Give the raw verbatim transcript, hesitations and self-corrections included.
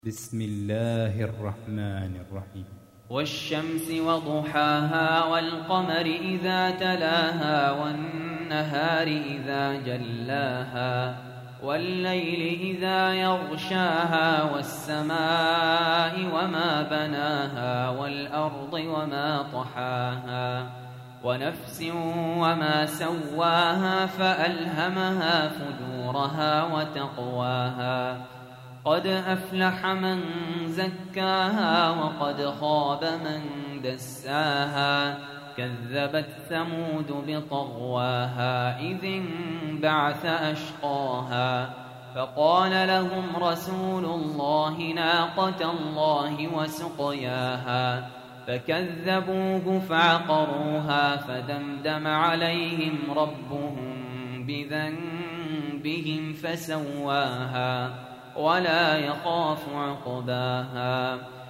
بسم الله الرحمن الرحيم. والشمس وضحاها والقمر إذا تلاها والنهار إذا جلاها والليل إذا يغشاها والسماء وما بناها والأرض وما طحاها ونفس وما سواها فألهمها فجورها وتقواها قد أفلح من زكاها وقد خاب من دساها كذبت ثمود بطغواها إذ انبعث أشقاها فقال لهم رسول الله ناقة الله وسقياها فكذبوه فعقروها فدمدم عليهم ربهم بذنبهم فسواها ولا يخاف عقباها